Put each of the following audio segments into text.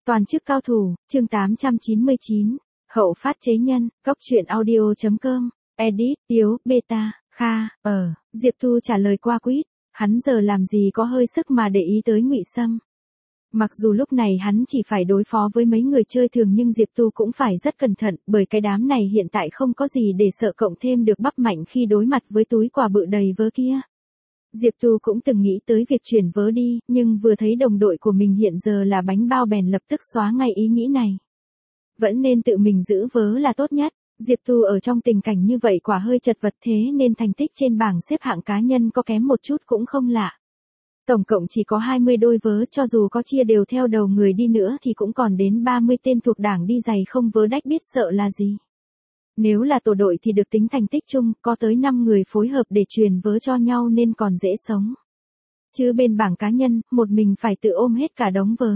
Toàn chức cao thủ, chương 899, hậu phát chế nhân, góc truyện audio.com, edit, Tiếu, beta, Kha, Diệp Thu trả lời qua quýt, hắn giờ làm gì có hơi sức mà để ý tới Ngụy Sâm. Mặc dù lúc này hắn chỉ phải đối phó với mấy người chơi thường nhưng Diệp Tu cũng phải rất cẩn thận bởi cái đám này hiện tại không có gì để sợ cộng thêm được bắp mạnh khi đối mặt với túi quà bự đầy vớ kia. Diệp Tu cũng từng nghĩ tới việc chuyển vớ đi, nhưng vừa thấy đồng đội của mình hiện giờ là bánh bao bèn lập tức xóa ngay ý nghĩ này. Vẫn nên tự mình giữ vớ là tốt nhất. Diệp Tu ở trong tình cảnh như vậy quả hơi chật vật thế nên thành tích trên bảng xếp hạng cá nhân có kém một chút cũng không lạ. Tổng cộng chỉ có 20 đôi vớ, cho dù có chia đều theo đầu người đi nữa thì cũng còn đến 30 tên thuộc đảng đi giày không vớ đách biết sợ là gì. Nếu là tổ đội thì được tính thành tích chung, có tới 5 người phối hợp để truyền vớ cho nhau nên còn dễ sống. Chứ bên bảng cá nhân, một mình phải tự ôm hết cả đống vớ.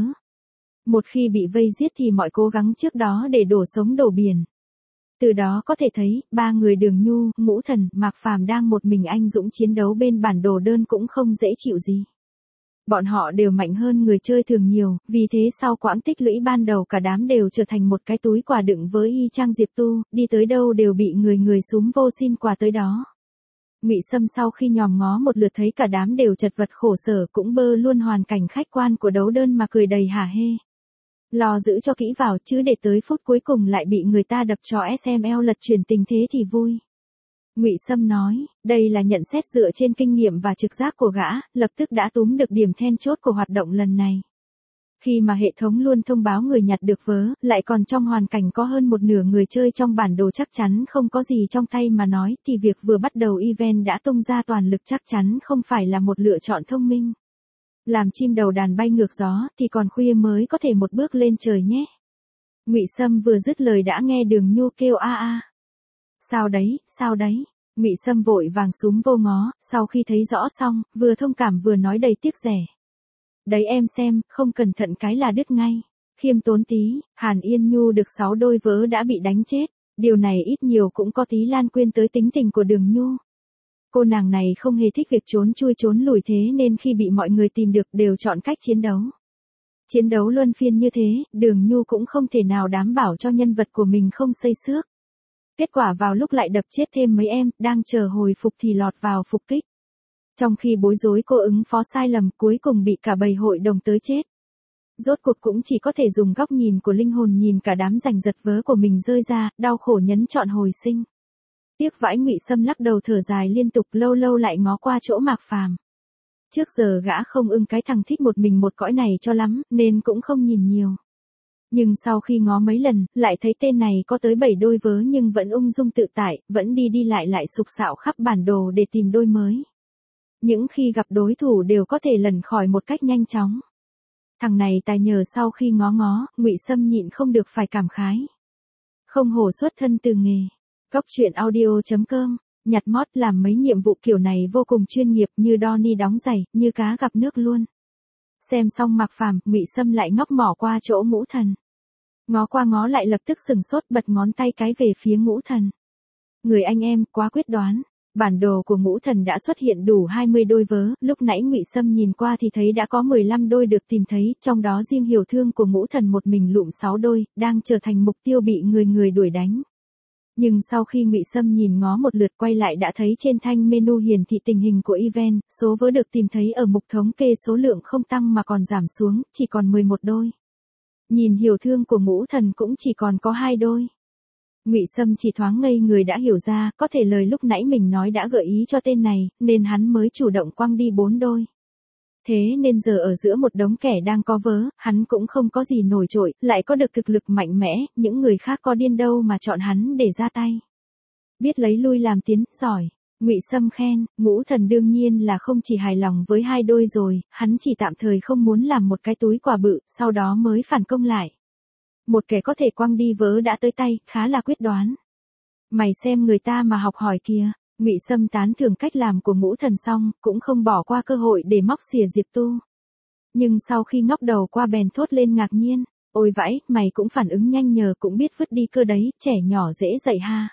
Một khi bị vây giết thì mọi cố gắng trước đó để đổ sống đổ biển. Từ đó có thể thấy, ba người Đường Nhu, Ngũ Thần, Mạc Phàm đang một mình anh dũng chiến đấu bên bản đồ đơn cũng không dễ chịu gì. Bọn họ đều mạnh hơn người chơi thường nhiều, vì thế sau quãng tích lũy ban đầu cả đám đều trở thành một cái túi quà đựng với y chang Diệp Tu, đi tới đâu đều bị người súm vô xin quà tới đó. Ngụy Sâm sau khi nhòm ngó một lượt thấy cả đám đều chật vật khổ sở cũng bơ luôn hoàn cảnh khách quan của đấu đơn mà cười đầy hả hê. Lo giữ cho kỹ vào chứ để tới phút cuối cùng lại bị người ta đập cho SML lật chuyển tình thế thì vui. Ngụy Sâm nói, đây là nhận xét dựa trên kinh nghiệm và trực giác của gã, lập tức đã túm được điểm then chốt của hoạt động lần này. Khi mà hệ thống luôn thông báo người nhặt được vớ, lại còn trong hoàn cảnh có hơn một nửa người chơi trong bản đồ chắc chắn không có gì trong tay mà nói, thì việc vừa bắt đầu event đã tung ra toàn lực chắc chắn không phải là một lựa chọn thông minh. Làm chim đầu đàn bay ngược gió, thì còn khuya mới có thể một bước lên trời nhé. Ngụy Sâm vừa dứt lời đã nghe Đường Nhu kêu a a. Sao đấy, Ngụy Sâm vội vàng súm vô ngó, sau khi thấy rõ xong, vừa thông cảm vừa nói đầy tiếc rẻ. Đấy em xem, không cẩn thận cái là đứt ngay. Khiêm tốn tí, Hàn Yên Nhu được 6 đôi vớ đã bị đánh chết, điều này ít nhiều cũng có tí lan quên tới tính tình của Đường Nhu. Cô nàng này không hề thích việc trốn chui trốn lùi thế nên khi bị mọi người tìm được đều chọn cách chiến đấu. Chiến đấu luân phiên như thế, Đường Nhu cũng không thể nào đảm bảo cho nhân vật của mình không xây xước. Kết quả vào lúc lại đập chết thêm mấy em, đang chờ hồi phục thì lọt vào phục kích. Trong khi bối rối cô ứng phó sai lầm cuối cùng bị cả bầy hội đồng tới chết. Rốt cuộc cũng chỉ có thể dùng góc nhìn của linh hồn nhìn cả đám giành giật vớ của mình rơi ra, đau khổ nhấn chọn hồi sinh. Tiếc vãi. Ngụy Sâm lắc đầu thở dài liên tục lâu lâu lại ngó qua chỗ Mạc Phàm. Trước giờ gã không ưng cái thằng thích một mình một cõi này cho lắm, nên cũng không nhìn nhiều. Nhưng sau khi ngó mấy lần, lại thấy tên này có tới 7 đôi vớ nhưng vẫn ung dung tự tại, vẫn đi lại sục sạo khắp bản đồ để tìm đôi mới. Những khi gặp đối thủ đều có thể lẩn khỏi một cách nhanh chóng. Thằng này tài nhờ. Sau khi ngó, Ngụy Sâm nhịn không được phải cảm khái. Không hổ xuất thân từ nghề. Góc truyện audio.com, nhặt mót làm mấy nhiệm vụ kiểu này vô cùng chuyên nghiệp như Donnie đóng giày, như cá gặp nước luôn. Xem xong Mạc Phàm, Ngụy Sâm lại ngóc mỏ qua chỗ Ngũ Thần. Ngó qua ngó lại lập tức sừng sốt bật ngón tay cái về phía Ngũ Thần. Người anh em quá quyết đoán. Bản đồ của Ngũ Thần đã xuất hiện đủ 20 đôi vớ, lúc nãy Ngụy Sâm nhìn qua thì thấy đã có 15 đôi được tìm thấy, trong đó riêng hiểu thương của Ngũ Thần một mình lụm 6 đôi, đang trở thành mục tiêu bị người đuổi đánh. Nhưng sau khi Ngụy Sâm nhìn ngó một lượt quay lại đã thấy trên thanh menu hiển thị tình hình của event, số vớ được tìm thấy ở mục thống kê số lượng không tăng mà còn giảm xuống, chỉ còn 11 đôi. Nhìn hiểu thương của Ngũ Thần cũng chỉ còn có 2 đôi. Ngụy Sâm chỉ thoáng ngây người đã hiểu ra, có thể lời lúc nãy mình nói đã gợi ý cho tên này, nên hắn mới chủ động quăng đi 4 đôi. Thế nên giờ ở giữa một đống kẻ đang có vớ, hắn cũng không có gì nổi trội, lại có được thực lực mạnh mẽ, những người khác có điên đâu mà chọn hắn để ra tay. Biết lấy lui làm tiến, giỏi. Ngụy Sâm khen. Ngũ Thần đương nhiên là không chỉ hài lòng với 2 đôi rồi, hắn chỉ tạm thời không muốn làm một cái túi quà bự, sau đó mới phản công lại. Một kẻ có thể quăng đi vớ đã tới tay, khá là quyết đoán. Mày xem người ta mà học hỏi kìa. Ngụy Sâm tán thưởng cách làm của Ngũ Thần xong, cũng không bỏ qua cơ hội để móc xỉa Diệp Tu. Nhưng sau khi ngóc đầu qua bèn thốt lên ngạc nhiên, ôi vãi, mày cũng phản ứng nhanh nhờ cũng biết vứt đi cơ đấy, trẻ nhỏ dễ dạy ha.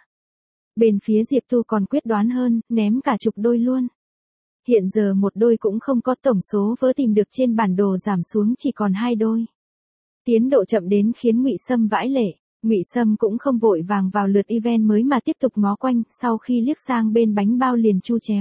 Bên phía Diệp Tu còn quyết đoán hơn, ném cả chục đôi luôn. Hiện giờ một đôi cũng không có, tổng số vớ tìm được trên bản đồ giảm xuống chỉ còn 2 đôi. Tiến độ chậm đến khiến Ngụy Sâm vãi lệ. Ngụy Sâm cũng không vội vàng vào lượt event mới mà tiếp tục ngó quanh, sau khi liếc sang bên bánh bao liền chu chéo.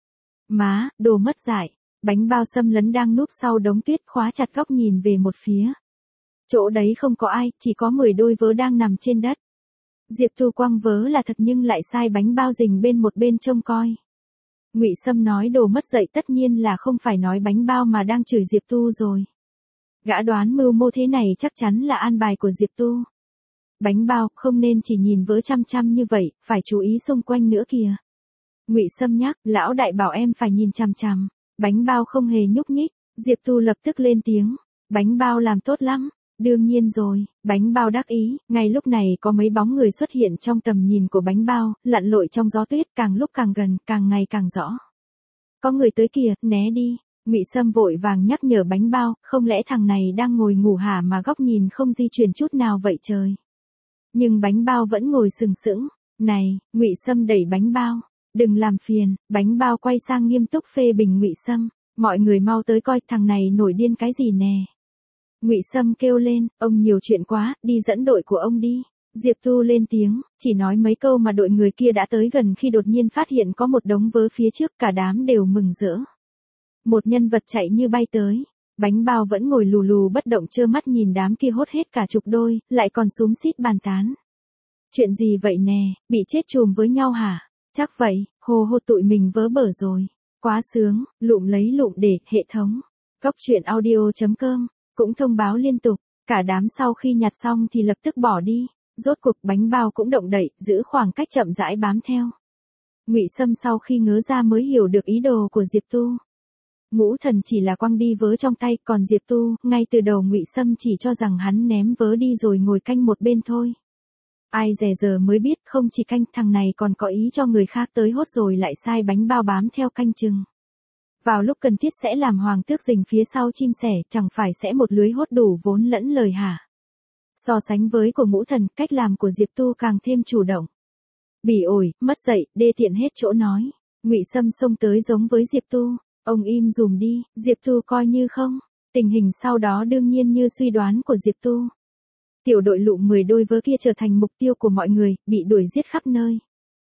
Má, đồ mất dạy. Bánh bao xâm lấn đang núp sau đống tuyết khóa chặt góc nhìn về một phía. Chỗ đấy không có ai, chỉ có 10 đôi vớ đang nằm trên đất. Diệp Tu quăng vớ là thật nhưng lại sai bánh bao rình bên một bên trông coi. Ngụy Sâm nói đồ mất dạy tất nhiên là không phải nói bánh bao mà đang chửi Diệp Tu rồi. Gã đoán mưu mô thế này chắc chắn là an bài của Diệp Tu. Bánh bao không nên chỉ nhìn vớ chăm chăm như vậy, phải chú ý xung quanh nữa kìa. Ngụy Sâm nhắc, lão đại bảo em phải nhìn chằm chằm. Bánh bao không hề nhúc nhích, Diệp Tu lập tức lên tiếng. Bánh bao làm tốt lắm. Đương nhiên rồi, bánh bao đắc ý, ngay lúc này có mấy bóng người xuất hiện trong tầm nhìn của bánh bao, lặn lội trong gió tuyết càng lúc càng gần, càng ngày càng rõ. Có người tới kìa, né đi. Ngụy Sâm vội vàng nhắc nhở bánh bao, không lẽ thằng này đang ngồi ngủ hả mà góc nhìn không di chuyển chút nào vậy trời. Nhưng bánh bao vẫn ngồi sừng sững. Này, Ngụy Sâm đẩy bánh bao. Đừng làm phiền, bánh bao quay sang nghiêm túc phê bình Ngụy Sâm. Mọi người mau tới coi thằng này nổi điên cái gì nè. Ngụy Sâm kêu lên, ông nhiều chuyện quá, đi dẫn đội của ông đi. Diệp Tu lên tiếng, chỉ nói mấy câu mà đội người kia đã tới gần khi đột nhiên phát hiện có một đống vớ phía trước, cả đám đều mừng rỡ. Một nhân vật chạy như bay tới. Bánh bao vẫn ngồi lù lù bất động trơ mắt nhìn đám kia hốt hết cả chục đôi, lại còn xúm xít bàn tán. Chuyện gì vậy nè, bị chết chùm với nhau hả? Chắc vậy, hồ hô tụi mình vớ bở rồi. Quá sướng, lụm lấy lụm để, hệ thống. Cốc truyện audio.com, cũng thông báo liên tục, cả đám sau khi nhặt xong thì lập tức bỏ đi. Rốt cuộc bánh bao cũng động đậy, giữ khoảng cách chậm rãi bám theo. Ngụy Sâm sau khi ngớ ra mới hiểu được ý đồ của Diệp Tu. Ngũ Thần chỉ là quăng đi vớ trong tay, còn Diệp Tu, ngay từ đầu Ngụy Sâm chỉ cho rằng hắn ném vớ đi rồi ngồi canh một bên thôi. Ai dè giờ mới biết không chỉ canh, thằng này còn có ý cho người khác tới hốt rồi lại sai bánh bao bám theo canh chừng. Vào lúc cần thiết sẽ làm hoàng tước rình phía sau chim sẻ, chẳng phải sẽ một lưới hốt đủ vốn lẫn lời hả? So sánh với của Ngũ Thần, cách làm của Diệp Tu càng thêm chủ động. Bỉ ổi, mất dạy, đê tiện hết chỗ nói. Ngụy Sâm xông tới giống với Diệp Tu. Ông im dùm đi, Diệp Tu coi như không. Tình hình sau đó đương nhiên như suy đoán của Diệp Tu. Tiểu đội lụm 10 đôi vớ kia trở thành mục tiêu của mọi người, bị đuổi giết khắp nơi.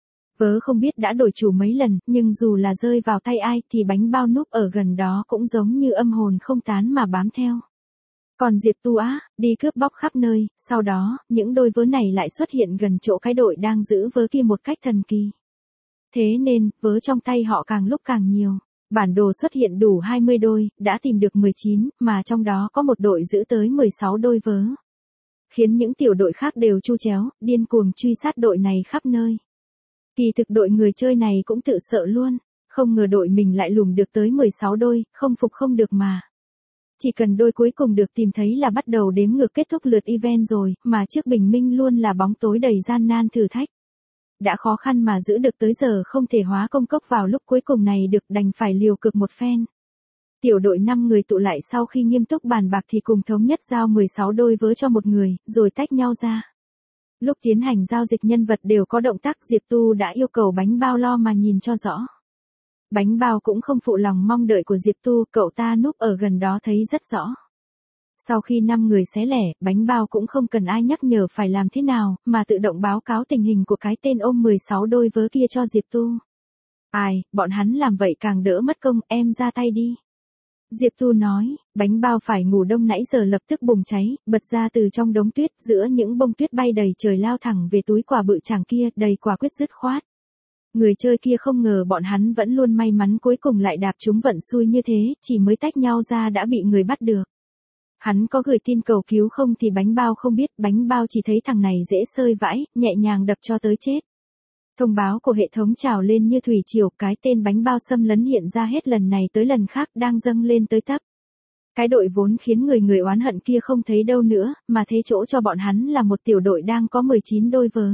Vớ không biết đã đổi chủ mấy lần, nhưng dù là rơi vào tay ai thì bánh bao núp ở gần đó cũng giống như âm hồn không tán mà bám theo. Còn Diệp Tu á, đi cướp bóc khắp nơi, sau đó, những đôi vớ này lại xuất hiện gần chỗ cái đội đang giữ vớ kia một cách thần kỳ. Thế nên, vớ trong tay họ càng lúc càng nhiều. Bản đồ xuất hiện đủ 20 đôi, đã tìm được 19, mà trong đó có một đội giữ tới 16 đôi vớ. Khiến những tiểu đội khác đều chu chéo, điên cuồng truy sát đội này khắp nơi. Kỳ thực đội người chơi này cũng tự sợ luôn, không ngờ đội mình lại lùm được tới 16 đôi, không phục không được mà. Chỉ cần đôi cuối cùng được tìm thấy là bắt đầu đếm ngược kết thúc lượt event rồi, mà trước bình minh luôn là bóng tối đầy gian nan thử thách. Đã khó khăn mà giữ được tới giờ không thể hóa công cốc vào lúc cuối cùng này được, đành phải liều cực một phen. Tiểu đội 5 người tụ lại sau khi nghiêm túc bàn bạc thì cùng thống nhất giao 16 đôi vớ cho một người, rồi tách nhau ra. Lúc tiến hành giao dịch nhân vật đều có động tác, Diệp Tu đã yêu cầu bánh bao lo mà nhìn cho rõ. Bánh bao cũng không phụ lòng mong đợi của Diệp Tu, cậu ta núp ở gần đó thấy rất rõ. Sau khi 5 người xé lẻ, bánh bao cũng không cần ai nhắc nhở phải làm thế nào, mà tự động báo cáo tình hình của cái tên ôm 16 đôi vớ kia cho Diệp Tu. Ai, bọn hắn làm vậy càng đỡ mất công, em ra tay đi. Diệp Tu nói, bánh bao phải ngủ đông nãy giờ lập tức bùng cháy, bật ra từ trong đống tuyết, giữa những bông tuyết bay đầy trời lao thẳng về túi quà bự chàng kia, đầy quả quyết dứt khoát. Người chơi kia không ngờ bọn hắn vẫn luôn may mắn cuối cùng lại đạp trúng vận xui như thế, chỉ mới tách nhau ra đã bị người bắt được. Hắn có gửi tin cầu cứu không thì bánh bao không biết, bánh bao chỉ thấy thằng này dễ sơi vãi, nhẹ nhàng đập cho tới chết. Thông báo của hệ thống trào lên như thủy triều, cái tên bánh bao xâm lấn hiện ra hết lần này tới lần khác đang dâng lên tới tấp. Cái đội vốn khiến người oán hận kia không thấy đâu nữa, mà thế chỗ cho bọn hắn là một tiểu đội đang có 19 đôi vớ.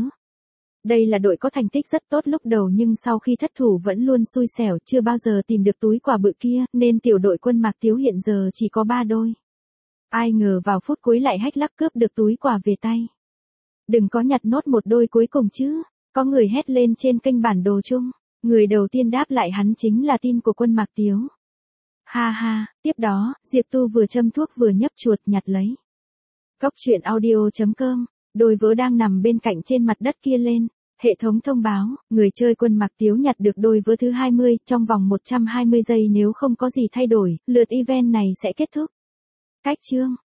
Đây là đội có thành tích rất tốt lúc đầu nhưng sau khi thất thủ vẫn luôn xui xẻo, chưa bao giờ tìm được túi quà bự kia, nên tiểu đội quân Mạc Tiếu hiện giờ chỉ có 3 đôi. Ai ngờ vào phút cuối lại hách lắc cướp được túi quà về tay. Đừng có nhặt nốt một đôi cuối cùng chứ, có người hét lên trên kênh bản đồ chung. Người đầu tiên đáp lại hắn chính là tin của quân Mạc Tiếu. Ha ha, tiếp đó, Diệp Tu vừa châm thuốc vừa nhấp chuột nhặt lấy. Cốc truyện audio.com, đôi vớ đang nằm bên cạnh trên mặt đất kia lên. Hệ thống thông báo, người chơi Quân Mạc Tiếu nhặt được đôi vớ thứ 20 trong vòng 120 giây nếu không có gì thay đổi, lượt event này sẽ kết thúc. Cách chương